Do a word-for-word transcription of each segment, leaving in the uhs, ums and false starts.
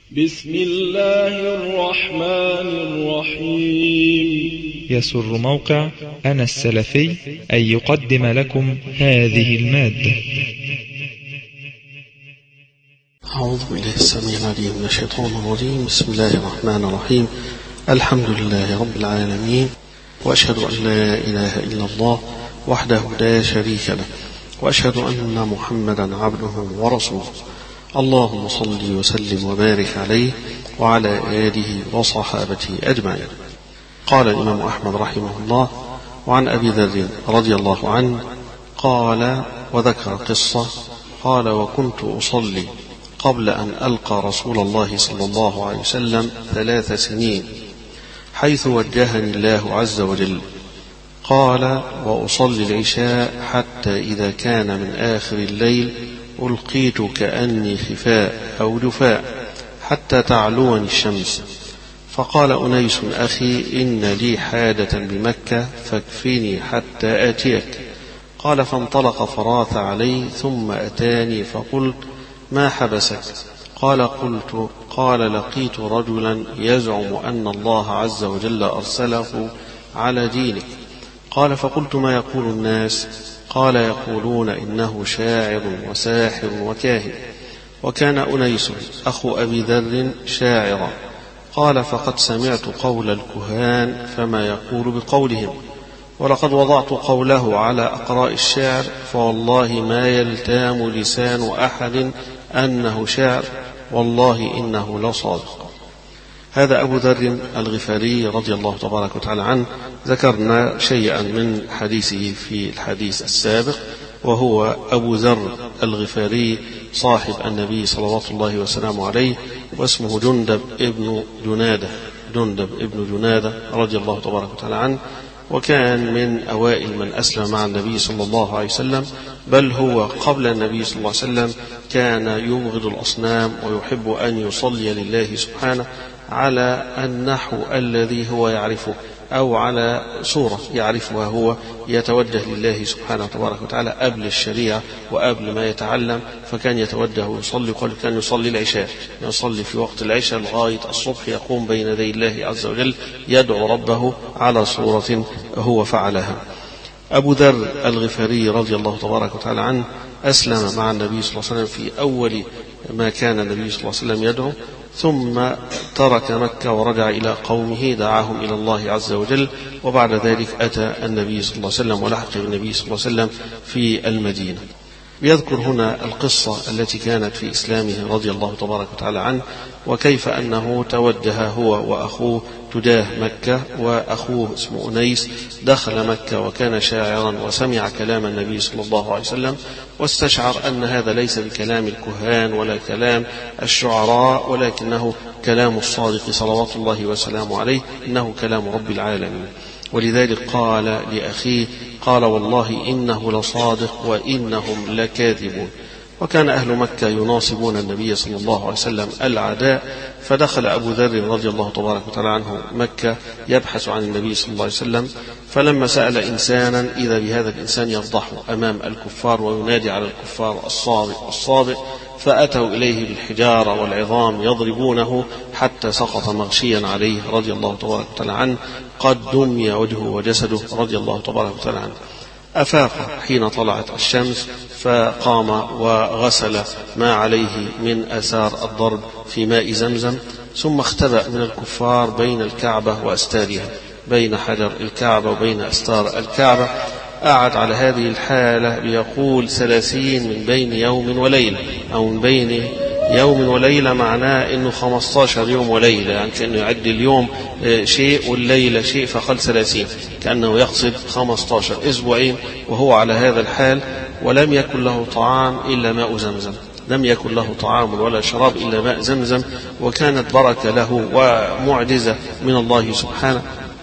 بسم الله الرحمن الرحيم. يسر موقع أنا السلفي أن يقدم لكم هذه المادة. أعوذ بالله السميع العليم من الشيطان الرجيم. بسم الله الرحمن الرحيم. الحمد لله رب العالمين، وأشهد أن لا إله إلا الله وحده لا شريك له، وأشهد أن محمدا عبده ورسوله. اللهم صل وسلم وبارك عليه وعلى آله وصحابته أجمعين. قال الإمام أحمد رحمه الله: وعن أبي ذر رضي الله عنه قال، وذكر قصة، قال: وكنت أصلي قبل أن ألقى رسول الله صلى الله عليه وسلم ثلاث سنين، حيث وجهني الله عز وجل. قال: وأصلي العشاء حتى إذا كان من آخر الليل ألقيت كأني خفاء أو جفاء حتى تعلوني الشمس، فقال أنيس أخي: إن لي حاجة بمكة فاكفني حتى آتيك. قال: فانطلق فراث علي ثم أتاني فقلت: ما حبسك؟ قال: قلت: قال: لقيت رجلا يزعم أن الله عز وجل أرسله على دينك. قال: فقلت: ما يقول الناس؟ قال: يقولون إنه شاعر وساحر وكاهن. وكان أنيس أخو أبي ذر شاعرا. قال: فقد سمعت قول الكهان فما يقول بقولهم، ولقد وضعت قوله على أقراء الشعر، فوالله ما يلتام لسان أحد أنه شعر، والله إنه لصادق. هذا أبو ذر الغفاري رضي الله تبارك وتعالى عنه. ذكرنا شيئا من حديثه في الحديث السابق، وهو أبو ذر الغفاري صاحب النبي صلوات الله وسلامه عليه، واسمه جندب ابن جنادة جندب ابن جنادة رضي الله تبارك وتعالى عنه، وكان من أوائل من أسلم مع النبي صلى الله عليه وسلم، بل هو قبل النبي صلى الله عليه وسلم كان يبغض الأصنام ويحب أن يصلي لله سبحانه على النحو الذي هو يعرفه، أو على صورة يعرفها هو، يتوجه لله سبحانه تبارك وتعالى قبل الشريعة وقبل ما يتعلم. فكان يتوجه ويصلي، قال كان يصلي العشاء، يصلي في وقت العشاء لغاية الصبح، يقوم بين يدي الله عز وجل يدعو ربه على صورة هو فعلها. أبو ذر الغفاري رضي الله تبارك وتعالى عنه أسلم مع النبي صلى الله عليه وسلم في أول ما كان النبي صلى الله عليه وسلم يدعو، ثم ترك مكة ورجع إلى قومه، دعاهم إلى الله عز وجل، وبعد ذلك أتى النبي صلى الله عليه وسلم ولحق بالنبي صلى الله عليه وسلم في المدينة. يذكر هنا القصة التي كانت في إسلامه رضي الله تبارك وتعالى عنه، وكيف أنه توجه هو وأخوه تجاه مكة، وأخوه اسمه أنيس دخل مكة وكان شاعرا وسمع كلام النبي صلى الله عليه وسلم، واستشعر أن هذا ليس بكلام الكهان ولا كلام الشعراء، ولكنه كلام الصادق صلوات الله وسلامه عليه، إنه كلام رب العالمين. ولذلك قال لأخيه، قال: والله إنه لصادق وإنهم لكاذبون. وكان أهل مكة يناصبون النبي صلى الله عليه وسلم العداء، فدخل أبو ذر رضي الله تبارك وتعالى عنه مكة يبحث عن النبي صلى الله عليه وسلم، فلما سأل إنسانا إذا بهذا الإنسان يفضحه أمام الكفار وينادي على الكفار: الصابئ الصابئ، فأتوا إليه بالحجارة والعظام يضربونه حتى سقط مغشيا عليه رضي الله تبارك وتعالى عنه، قد دمي وجهه وجسده رضي الله تبارك وتعالى عنه. أفاق حين طلعت الشمس، فقام وغسل ما عليه من آثار الضرب في ماء زمزم، ثم اختبأ من الكفار بين الكعبة وأستارها، بين حجر الكعبة وبين أستار الكعبة. قعد على هذه الحالة ليقول ثلاثين من بين يوم وليلة، أو من بين يوم وليلة معناه أنه خمسة عشر يوم وليلة، يعني كأنه يعد اليوم شيء والليلة شيء، فقال ثلاثين، كأنه يقصد خمسة عشر أسبوعين وهو على هذا الحال. ولم يكن له طعام إلا ماء زمزم، لم يكن له طعام ولا شراب إلا ماء زمزم، وكانت بركة له ومعجزة من الله سبحانه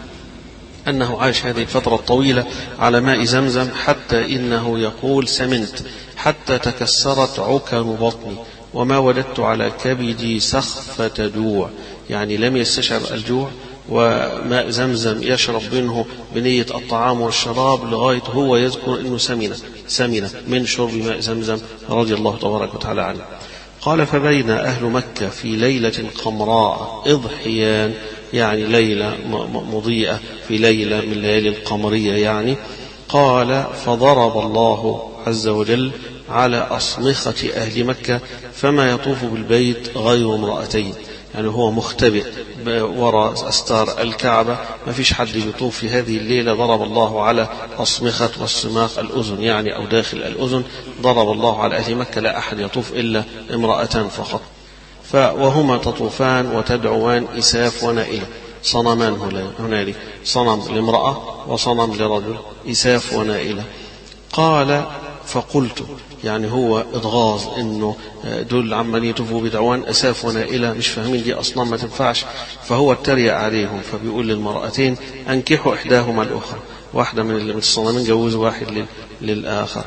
أنه عاش هذه الفترة الطويلة على ماء زمزم، حتى إنه يقول: سمنت حتى تكسرت عكر بطني، وما وجدت على كبدي سخفة جوع، يعني لم يستشعر الجوع، وماء زمزم يشرب منه بنية الطعام والشراب، لغاية هو يذكر أنه سمنة سمنة من شرب ماء زمزم رضي الله تبارك وتعالى عنه. قال فبين أهل مكة في ليلة قمراء إضحيان، يعني ليلة مضيئة في ليلة من الليالي القمرية يعني. قال فضرب الله عز وجل على أصمخة أهل مكة فما يطوف بالبيت غير امرأتين، يعني هو مختبئ وراء أستار الكعبة، ما فيش حد يطوف في هذه الليلة. ضرب الله على أصمخة والصماخ الأذن يعني أو داخل الأذن، ضرب الله على أهل مكة لا أحد يطوف إلا امرأتان فقط. وهما تطوفان وتدعوان إساف ونائلة، صنمان هنالك، صنم لامرأة وصنم لرجل، إساف ونائلة. قال فقلت، يعني هو إضغاظ إنه دول عمالين يطوفوا بدعوان أساف ونائلة مش فاهمين دي أصنام ما تنفعش، فهو اتريق عليهم فبيقول للمرأتين أنكحوا إحداهما الأخرى، واحدة من الصنمين جوزوا واحد للآخر.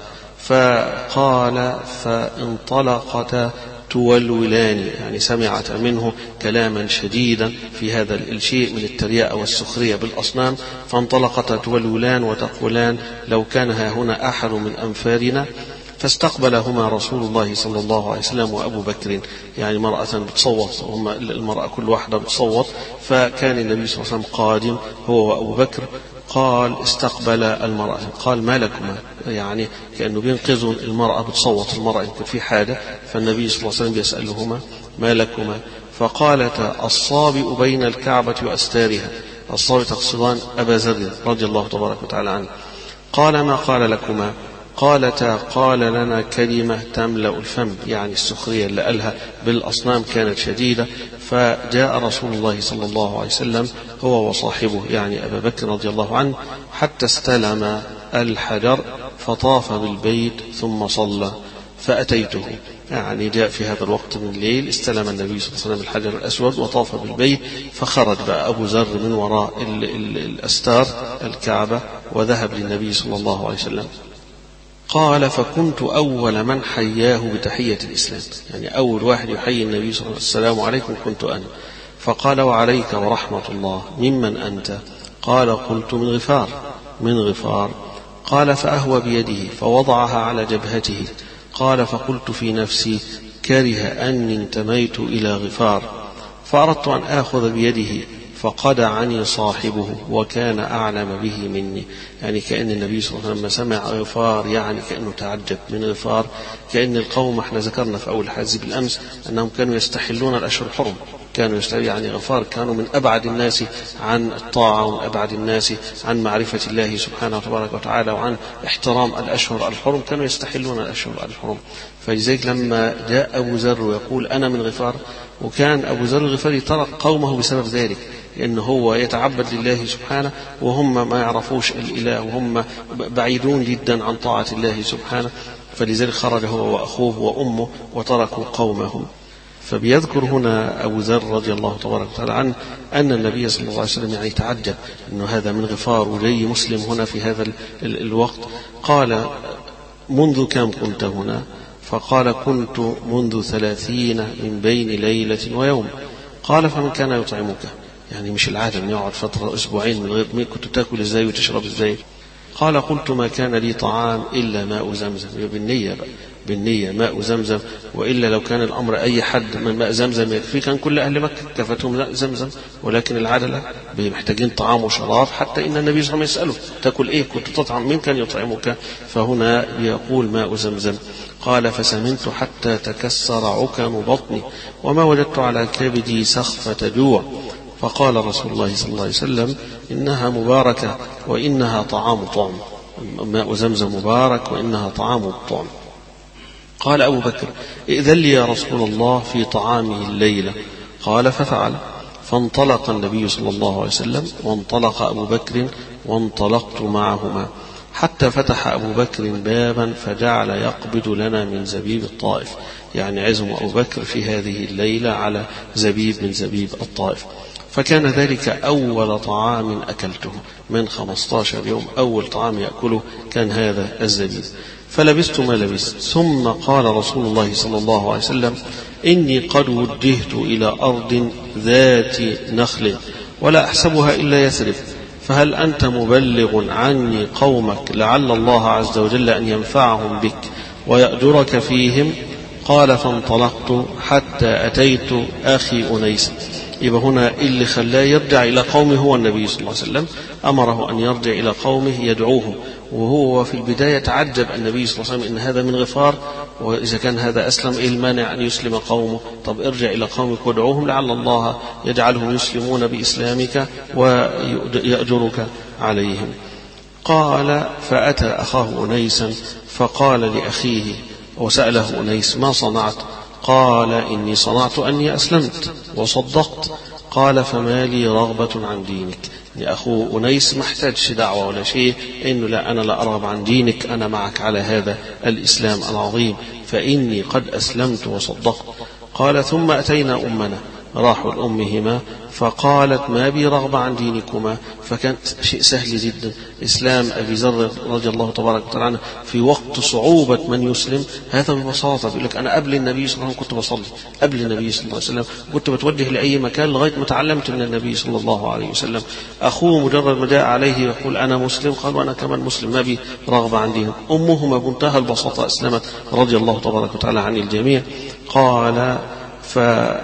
فقال فانطلقتا تولولان، يعني سمعت منه كلاما شديدا في هذا الشيء من الترياء والسخرية بالأصنام، فانطلقتا تولولان وتقولان لو كان ها هنا أحد من أنفارنا. فاستقبلهما رسول الله صلى الله عليه وسلم وأبو بكر، يعني مرأة بتصوت، هم المرأة كل واحدة بتصوت، فكان النبي صلى الله عليه وسلم قادم هو وأبو بكر. قال استقبل المرأة، قال ما لكما، يعني كأنه بينقذوا المرأة بتصوت، المرأة يمكن في حاجة، فالنبي صلى الله عليه وسلم بيسألهما ما لكما. فقالتا الصابئ بين الكعبة وأستارها، الصابئ تقصدان أبا ذر رضي الله تبارك وتعالى عنه. قال ما قال لكما؟ قالتا قال لنا كلمة تملأ الفم، يعني السخرية اللي قالها بالأصنام كانت شديدة. فجاء رسول الله صلى الله عليه وسلم هو وصاحبه يعني أبا بكر رضي الله عنه حتى استلم الحجر فطاف بالبيت ثم صلى، فأتيته، يعني جاء في هذا الوقت من الليل، استلم النبي صلى الله عليه وسلم الحجر الأسود وطاف بالبيت، فخرج بقى أبو ذر من وراء ال ال الأستار الكعبة وذهب للنبي صلى الله عليه وسلم. قال فكنت أول من حياه بتحية الإسلام، يعني أول واحد يحيي النبي صلى الله عليه وسلم السلام عليكم كنت أنا. فقال وعليك ورحمة الله، ممن أنت؟ قال قلت من غفار. من غفار. قال فأهوى بيده فوضعها على جبهته. قال فقلت في نفسي كره أني انتميت إلى غفار، فأردت أن آخذ بيده فقدعني صاحبه وكان أعلم به مني، يعني كأن النبي صلى الله عليه وسلم سمع غفار يعني كأنه تعجب من غفار، كأن القوم احنا ذكرنا في أول حديث بالأمس أنهم كانوا يستحلون الأشهر الحرم، كانوا يستحلون يعني غفار كانوا من أبعد الناس عن الطاعة ومن أبعد الناس عن معرفة الله سبحانه وتبارك وتعالى وعن احترام الأشهر الحرم، كانوا يستحلون الأشهر الحرم. فلذلك لما جاء أبو ذر ويقول أنا من غفار، وكان أبو ذر الغفاري ترك قومه بسبب ذلك، لأنه هو يتعبد لله سبحانه وهم ما يعرفوش الإله وهم بعيدون جدا عن طاعة الله سبحانه، فلذلك خرج هو وأخوه وأمه وتركوا قومهم. فبيذكر هنا أبو ذر رضي الله تبارك وتعالى عنه أن النبي صلى الله عليه وسلم يعني تعجب أنه هذا من غفار وجاي مسلم هنا في هذا الوقت. قال منذ كم كنت هنا؟ فقال كنت منذ ثلاثين من بين ليلة ويوم. قال فمن كان يطعمك؟ يعني مش العادة أن يقعد فترة أسبوعين من غير مين، كنت تأكل إزاي وتشرب إزاي؟ قال قلت ما كان لي طعام إلا ماء زمزم، بالنية بقى، بالنية ماء زمزم، وإلا لو كان الأمر أي حد من ماء زمزم يكفي كان كل أهل مكة كفتهم ماء زمزم، ولكن العادة لا، محتاجين طعام وشراب، حتى إن النبي صلى الله عليه وسلم يسأله تأكل إيه؟ كنت تطعم، من كان يطعمك؟ فهنا يقول ماء زمزم. قال فسمنت حتى تكسر عكم بطني وما وجدت على كبدي سخفة جوع. فقال رسول الله صلى الله عليه وسلم إنها مباركة وإنها طعام طعم، ماء زمزم مبارك وإنها طعام طعم. قال أبو بكر ائذن لي يا رسول الله في طعامه الليلة. قال ففعل. فانطلق النبي صلى الله عليه وسلم وانطلق أبو بكر وانطلقت معهما حتى فتح أبو بكر بابا فجعل يقبض لنا من زبيب الطائف، يعني عزم أبو بكر في هذه الليلة على زبيب من زبيب الطائف. فكان ذلك أول طعام أكلته من خمسة عشر يوم، أول طعام يأكله كان هذا الزبيب. فلبست ما لبست. ثم قال رسول الله صلى الله عليه وسلم إني قد وجهت إلى أرض ذات نخل ولا أحسبها إلا يثرب، فهل أنت مبلغ عني قومك لعل الله عز وجل أن ينفعهم بك ويأجرك فيهم؟ قال فانطلقت حتى أتيت أخي أنيس. يبقى هنا اللي خلاه يرجع إلى قومه هو النبي صلى الله عليه وسلم، أمره أن يرجع إلى قومه يدعوهم، وهو في البداية تعجب النبي صلى الله عليه وسلم إن هذا من غفار، وإذا كان هذا أسلم إيه المانع أن يسلم قومه؟ طب ارجع إلى قومك وادعوهم لعل الله يجعلهم يسلمون بإسلامك ويأجرك عليهم. قال فأتى أخاه أنيسا فقال لأخيه وسأله أنيس ما صنعت؟ قال إني صنعت أني أسلمت وصدقت. قال فما لي رغبة عن دينك. يعني أخوه أنيس ما احتاجش دعوة ولا شيء، إنه لا أنا لا أرغب عن دينك، أنا معك على هذا الإسلام العظيم، فإني قد أسلمت وصدقت. قال ثم أتينا أمنا، راحوا لأمهما فقالت ما بي رغبة عن دينكما، فكانت شيء سهل جدا. إسلام أبي ذر رضي الله تبارك وتعالى عنه في وقت صعوبة من يسلم هذا ببساطة، يقول لك أنا قبل النبي صلى الله عليه وسلم كنت بصلي، قبل النبي صلى الله عليه وسلم كنت بتوجه لأي مكان لغاية ما تعلمت من النبي صلى الله عليه وسلم. أخوه مجرد ما جاء عليه يقول أنا مسلم، قال وأنا كمان مسلم ما بي رغبة عن دينك. أمهما بمنتهى البساطة أسلمت رضي الله تبارك وتعالى عن الجميع. قال ف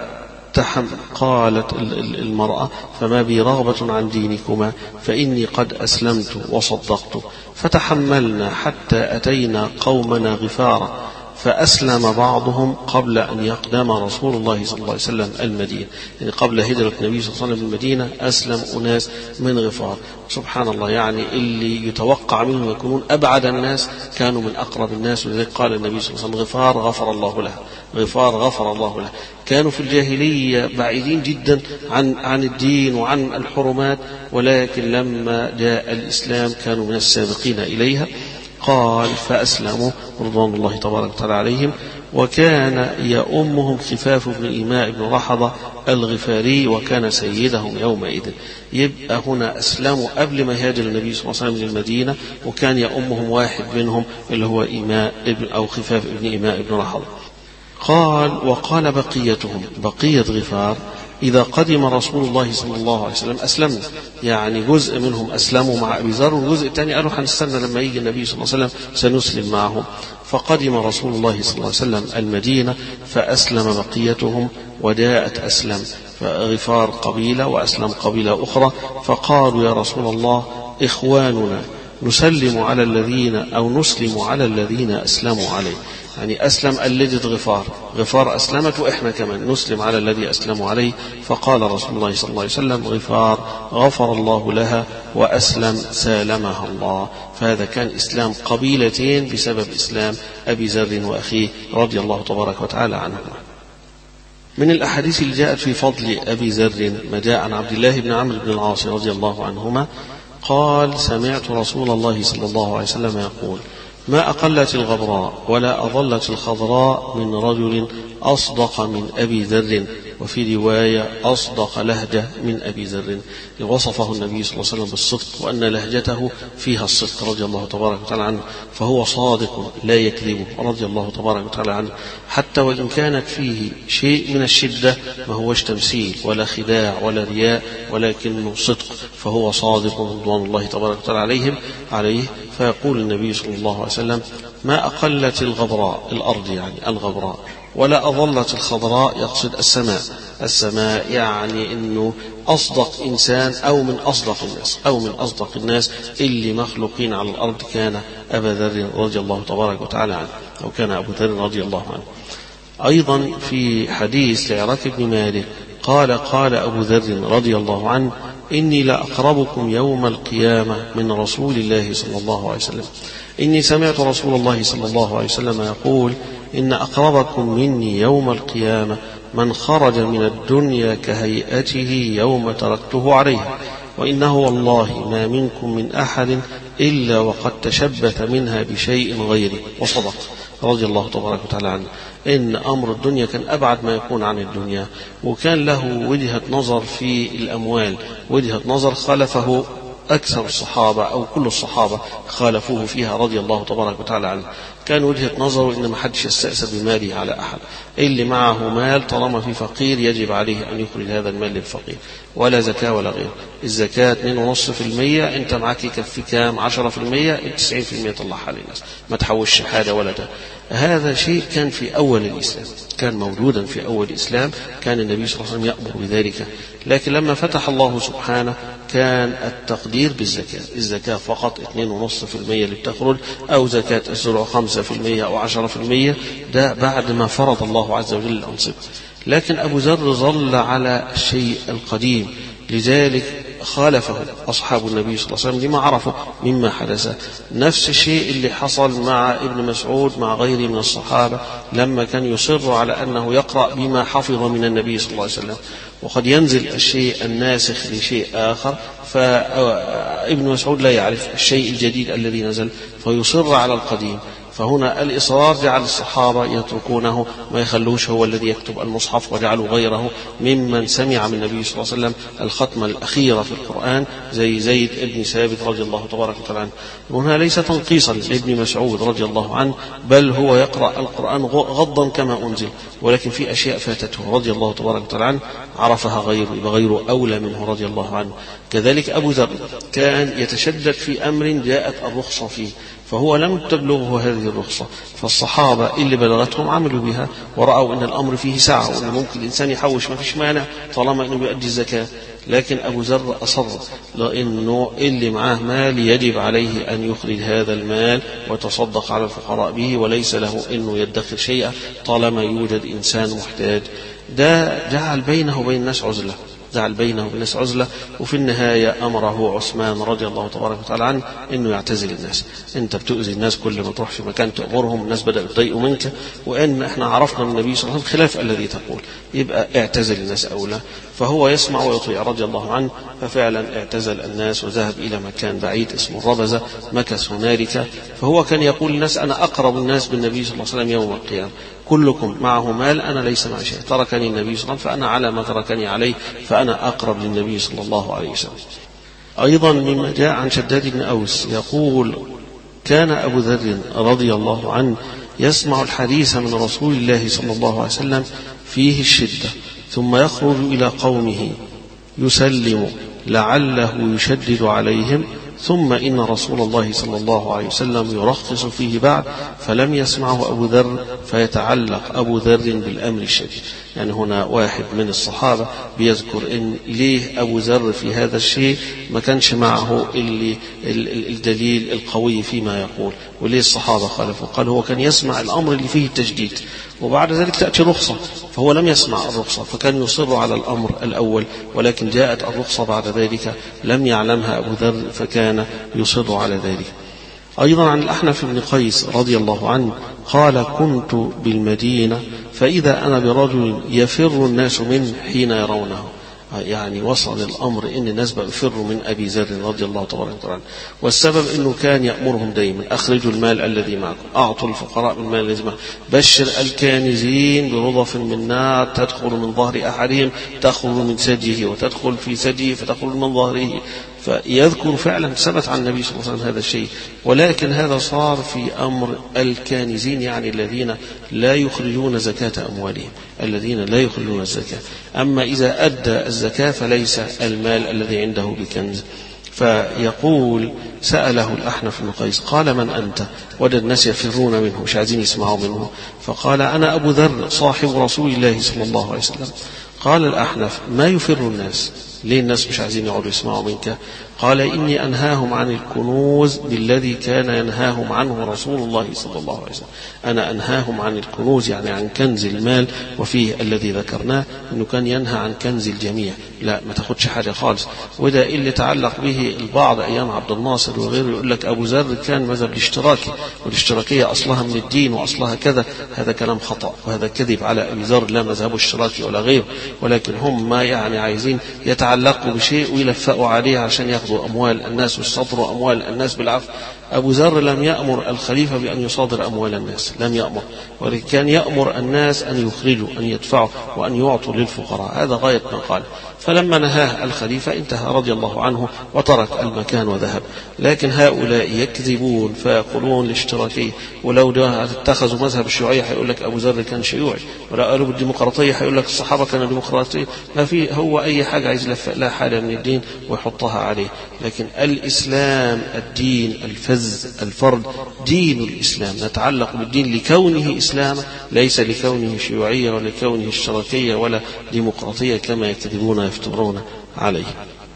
تحم قالت المرأة فما بي رغبة عن دينكما فإني قد أسلمت وصدقت. فتحملنا حتى أتينا قومنا غفارا فأسلم بعضهم قبل أن يقدم رسول الله صلى الله عليه وسلم المدينة، يعني قبل هجرة النبي صلى الله عليه وسلم المدينة أسلم أناس من غفار. سبحان الله، يعني اللي يتوقع منهم يكونون أبعد الناس كانوا من أقرب الناس، ولذلك قال النبي صلى الله عليه وسلم غفار غفر الله له، غفار غفر الله له. كانوا في الجاهلية بعيدين جدا عن عن الدين وعن الحرمات، ولكن لما جاء الإسلام كانوا من السابقين إليها. قال فأسلموا رضوان الله تبارك وتعالى عليهم. وكان يؤمهم خفاف بن إيماء بن رحضة الغفاري وكان سيدهم يومئذ. يبقى هنا أسلموا قبل ما هاجر النبي صلى الله عليه وسلم للمدينة، وكان يؤمهم واحد منهم اللي هو إيماء ابن أو خفاف بن إيماء بن رحضة. قال وقال بقيتهم بقية غفار إذا قدم رسول الله صلى الله عليه وسلم أسلموا، يعني جزء منهم أسلموا مع أبي ذر، والجزء الثاني قالوا هنستنى لما يجي النبي صلى الله عليه وسلم سنسلم معهم. فقدم رسول الله صلى الله عليه وسلم المدينة فأسلم بقيتهم وداءت أسلم، فغفار قبيلة وأسلم قبيلة أخرى. فقالوا يا رسول الله إخواننا نسلم على الذين أو نسلم على الذين أسلموا عليه، يعني أسلم اللجد غفار، غفار أسلمت وإحنا كمان نسلم على الذي أسلموا عليه. فقال رسول الله صلى الله عليه وسلم غفار غفر الله لها وأسلم سالمها الله. فهذا كان إسلام قبيلتين بسبب إسلام أبي ذر وأخيه رضي الله تبارك وتعالى عنهما. من الأحاديث اللي جاءت في فضل أبي ذر ما جاء عن عبد الله بن عمرو بن العاص رضي الله عنهما قال سمعت رسول الله صلى الله عليه وسلم يقول ما أقلت الغبراء ولا أضلت الخضراء من رجل أصدق من أبي ذر، وفي رواية أصدق لهجة من أبي ذر. وصفه النبي صلى الله عليه وسلم بالصدق وأن لهجته فيها الصدق رضي الله تبارك وتعالى عنه، فهو صادق لا يكذب رضي الله تبارك وتعالى عنه، حتى وإن كانت فيه شيء من الشدة ما هوش تمثيل ولا خداع ولا رياء، ولكنه صدق، فهو صادق رضوان الله تبارك وتعالى عليهم عليه. فيقول النبي صلى الله عليه وسلم ما أقلت الغبراء الأرض يعني الغبراء ولا أظلت الخضراء، يقصد السماء، السماء يعني أنه أصدق إنسان أو من أصدق الناس أو من أصدق الناس اللي مخلوقين على الأرض كان أبا ذر رضي الله تبارك وتعالى عنه، أو كان أبو ذر رضي الله عنه. أيضا في حديث لعراك بن مالك قال قال أبو ذر رضي الله عنه إني لأقربكم يوم القيامة من رسول الله صلى الله عليه وسلم. إني سمعت رسول الله صلى الله عليه وسلم يقول إن أقربكم مني يوم القيامة من خرج من الدنيا كهيئته يوم تركته عليها، وإنه والله ما منكم من أحد إلا وقد تشبث منها بشيء غيري وصدق رضي الله تبارك وتعالى عنه. إن أمر الدنيا كان أبعد ما يكون عن الدنيا، وكان له وجهة نظر في الأموال، وجهة نظر خالفه أكثر الصحابة أو كل الصحابة خالفوه فيها رضي الله تبارك وتعالى عنه. كان وجهة نظره إن ما حدش يستأثر بماله على أحد، اللي معه مال طالما في فقير يجب عليه أن يخرج هذا المال للفقير، ولا زكاة ولا غيره. الزكاة اثنين فاصلة خمسة بالمئة، أنت معك يكفي كام؟ عشرة بالمئة، تسعين بالمئة طلعها للناس، ما تحوش حاجة ولا ده. هذا شيء كان في أول الإسلام، كان موجودا في أول الإسلام، كان النبي صلى الله عليه وسلم يأمر بذلك. لكن لما فتح الله سبحانه كان التقدير بالزكاة، الزكاة فقط اثنين فاصلة خمسة بالمئة اللي بتخرج، أو زكاة الزروع خمسة بالمئة أو عشرة بالمئة، ده بعد ما فرض الله عز وجل الأنصبة. لكن أبو ذر ظل على الشيء القديم، لذلك خالفه أصحاب النبي صلى الله عليه وسلم لما عرفوا مما حدث. نفس الشيء اللي حصل مع ابن مسعود مع غيره من الصحابة لما كان يصر على أنه يقرأ بما حفظ من النبي صلى الله عليه وسلم، وقد ينزل الشيء الناسخ لشيء آخر، فابن مسعود لا يعرف الشيء الجديد الذي نزل فيصر على القديم. فهنا الإصرار جعل الصحابة يتركونه، ما يخلوش هو الذي يكتب المصحف، وجعلوا غيره ممن سمع من النبي صلى الله عليه وسلم الختمة الأخيرة في القرآن زي زيد بن ثابت رضي الله تبارك وتعالى عنه. وهنا ليس تنقيصا لابن مسعود رضي الله عنه، بل هو يقرأ القرآن غضا كما أنزل، ولكن في أشياء فاتته رضي الله تبارك وتعالى عنه عرفها غيره، يبقى غيره أولى منه رضي الله عنه. كذلك أبو ذر كان يتشدد في أمر جاءت الرخصة فيه، فهو لم تبلغه هذه الرخصة، فالصحابة اللي بلغتهم عملوا بها ورأوا أن الأمر فيه سعة، وأن ممكن الإنسان يحوش ما فيش مانع طالما أنه يؤدي الزكاة. لكن أبو ذر أصر لأنه اللي معاه مال يجب عليه أن يخرج هذا المال ويتصدق على الفقراء به، وليس له أنه يدخر شيئا طالما يوجد إنسان محتاج. ده جعل بينه وبين الناس عزلة، جعل بينه وبين الناس عزلة. وفي النهاية أمره عثمان رضي الله تبارك وتعالى عنه إنه يعتزل الناس. أنت بتؤذي الناس، كل ما تروح في مكان تأمرهم الناس بدأوا يضايقوا منك، وإن إحنا عرفنا من النبي صلى الله عليه وسلم خلاف الذي تقول، يبقى اعتزل الناس أولى. فهو يسمع ويطيع رضي الله عنه، ففعلا اعتزل الناس وذهب إلى مكان بعيد اسمه الربزة، مكث هنالك. فهو كان يقول للناس أنا أقرب الناس بالنبي صلى الله عليه وسلم يوم القيامة، كلكم معه مال أنا ليس معي شيء، تركني النبي صلى الله عليه وسلم فأنا على ما تركني عليه، فأنا أقرب للنبي صلى الله عليه وسلم. أيضا مما جاء عن شداد بن أوس يقول كان أبو ذر رضي الله عنه يسمع الحديث من رسول الله صلى الله عليه وسلم فيه الشدة، ثم يخرج إلى قومه يسلم لعله يشدد عليهم، ثم إن رسول الله صلى الله عليه وسلم يرخص فيه بعد، فلم يسمعه أبو ذر فيتعلق أبو ذر بالأمر الشديد. يعني هنا واحد من الصحابة بيذكر إن ليه أبو ذر في هذا الشيء ما كانش معه اللي الدليل القوي فيما يقول، وليه الصحابة خالفوا؟ قال هو كان يسمع الأمر اللي فيه التجديد، وبعد ذلك تأتي رخصة، فهو لم يسمع الرخصة فكان يصر على الأمر الأول، ولكن جاءت الرخصة بعد ذلك لم يعلمها أبو ذر فكان يصر على ذلك. أيضا عن الأحنف بن قيس رضي الله عنه قال كنت بالمدينة فإذا أنا برجل يفر الناس منه حين يرونه. يعني وصل الأمر إن الناس بيفروا من أبي ذر رضي الله تبارك وتعالى، والسبب إنه كان يأمرهم دائما أخرجوا المال الذي معكم، أعطوا الفقراء من المال الذي معكم، بشر الكانزين برضف من نار تدخل من ظهر أحدهم تخرج من ثديه وتدخل في ثديه فتخرج من ظهره. فيذكر فعلا ثبت عن النبي صلى الله عليه وسلم هذا الشيء، ولكن هذا صار في أمر الكانزين، يعني الذين لا يخرجون زكاة أموالهم، الذين لا يخرجون الزكاة. أما إذا أدى الزكاة فليس المال الذي عنده بكنز. فيقول سأله الأحنف بن قيس قال من أنت؟ وجد الناس يفرون منه مش عايزين يسمعوا منه، فقال أنا أبو ذر صاحب رسول الله صلى الله عليه وسلم. قال الأحنف ما يفر الناس؟ ليه الناس مش عايزين يقعدوا يسمعوا منك؟ قال إني أنهاهم عن الكنوز بالذي كان ينهاهم عنه رسول الله صلى الله عليه وسلم. أنا أنهاهم عن الكنوز يعني عن كنز المال، وفيه الذي ذكرناه أنه كان ينهى عن كنز الجميع، لا ما تاخدش حاجة خالص. وده اللي تعلق به البعض أيام عبد الناصر وغيره، يقول لك أبو ذر كان مذهب الاشتراكي، والاشتراكية أصلها من الدين وأصلها كذا. هذا كلام خطأ وهذا كذب على أبي ذر، لا مذهبه اشتراكي ولا غيره، ولكن هم ما يعني عايزين يتعلقوا بشيء ويلفقوا عليه عشان ياخذوا أموال الناس ويستطروا أموال الناس بالعفو. أبو ذر لم يأمر الخليفة بأن يصادر أموال الناس، لم يأمر، ولكن كان يأمر الناس أن يخرجوا، أن يدفعوا، وأن يعطوا للفقراء، هذا غاية ما قال. فلما نهاه الخليفة انتهى رضي الله عنه وترك المكان وذهب. لكن هؤلاء يكذبون فيقولون الاشتراكية، ولو ده اتخذوا مذهب الشيوعية هيقول لك أبو ذر كان شيوعي، ولا قالوا بالديمقراطية هيقول لك الصحابة كانوا ديمقراطية. ما في، هو أي حاجة عايز يلفق لها حالة من الدين ويحطها عليه. لكن الإسلام الدين الفذ الفرد، دين الإسلام نتعلق بالدين لكونه إسلام، ليس لكونه شيوعية ولا لكونه اشتراكية ولا ديمقراطية كما يكذبون ويفترون عليه.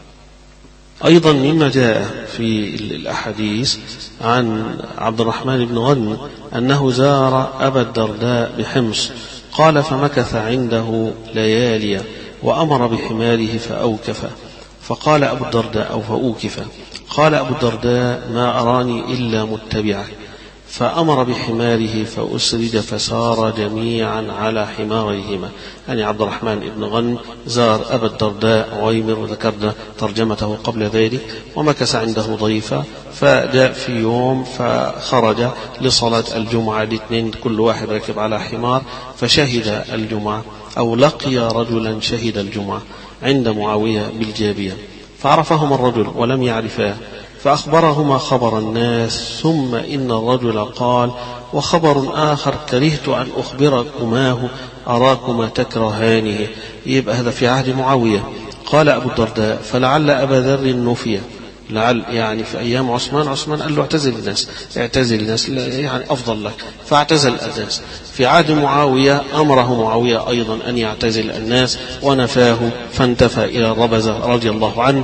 أيضا مما جاء في الأحاديث عن عبد الرحمن بن غنم أنه زار أبا الدرداء بحمص، قال فمكث عنده ليالي وأمر بحماره فأوكف. فقال أبو الدرداء أو فأوكف، قال أبو الدرداء ما أراني إلا متبعه، فأمر بحماره فأسرد فسار جميعا على حماريهما. يعني عبد الرحمن بن غنم زار أبا الدرداء عويمر، وذكرنا ترجمته قبل ذلك، ومكث عنده ضيفا، فجاء في يوم فخرج لصلاة الجمعة، الاثنين كل واحد ركب على حمار، فشهد الجمعة أو لقي رجلا شهد الجمعة عند معاوية بالجابية، فعرفهما الرجل ولم يعرفاه، فأخبرهما خبر الناس، ثم إن الرجل قال وخبر آخر كرهت أن أخبركماه أراكما تكرهانه. يبقى هذا في عهد معاوية. قال أبو الدرداء فلعل أبا ذر نفي، لعل يعني في أيام عثمان، عثمان قال له اعتزل الناس، اعتزل الناس يعني أفضل لك، فاعتزل الناس. في عهد معاوية أمره معاوية أيضا أن يعتزل الناس ونفاه، فانتفى إلى الربزة رضي الله عنه،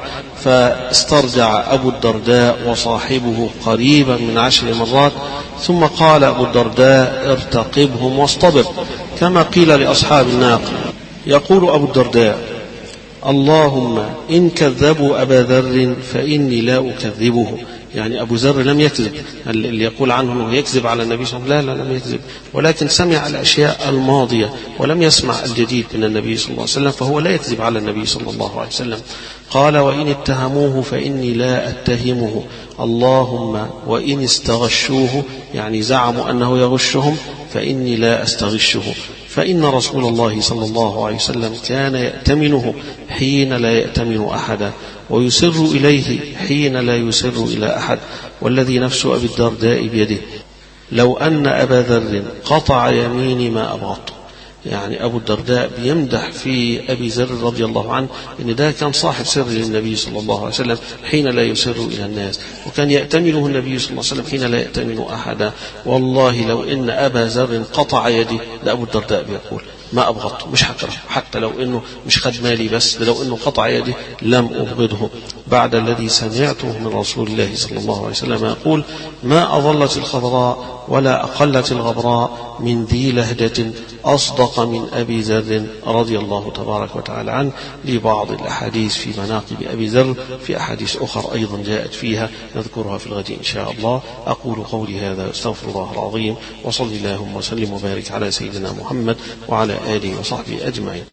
فاسترجع أبو الدرداء وصاحبه قريبا من عشر مرات، ثم قال أبو الدرداء ارتقبهم واصطبر، كما قيل لأصحاب الناقة. يقول أبو الدرداء اللهم إن كذبوا أبا ذر فإني لا أكذبه. يعني أبو ذر لم يكذب، اللي يقول عنه أنه يكذب على النبي صلى الله عليه وسلم لا لا لم يكذب، ولكن سمع الأشياء الماضية ولم يسمع الجديد من النبي صلى الله عليه وسلم، فهو لا يكذب على النبي صلى الله عليه وسلم. قال وإن اتهموه فإني لا أتهمه، اللهم وإن استغشوه، يعني زعموا أنه يغشهم، فإني لا أستغشه، فإن رسول الله صلى الله عليه وسلم كان يأتمنه حين لا يأتمن أحدا، ويسر إليه حين لا يسر إلى أحد، والذي نفس أبي الدرداء بيده لو أن أبا ذر قطع يميني ما أبغضته. يعني أبو الدرداء بيمدح في أبي ذر رضي الله عنه إن ده كان صاحب سر للنبي صلى الله عليه وسلم حين لا يسر إلى الناس، وكان يأتمنه النبي صلى الله عليه وسلم حين لا يأتمن أحدا. والله لو إن أبا ذر قطع يدي، ده أبو الدرداء بيقول ما أبغضته، مش هكره، حتى لو إنه مش خد مالي بس، لو إنه قطع يدي لم أبغضه، بعد الذي سمعته من رسول الله صلى الله عليه وسلم يقول ما أظلت الخضراء ولا أقلت الغبراء من ذي لهجة أصدق من أبي ذر رضي الله تبارك وتعالى عنه. لبعض الأحاديث في مناقب أبي ذر، في أحاديث أخرى أيضا جاءت فيها نذكرها في الغد إن شاء الله. أقول قولي هذا استغفر الله العظيم، وصلي اللهم وسلم وبارك على سيدنا محمد وعلى آله وصحبه أجمعين.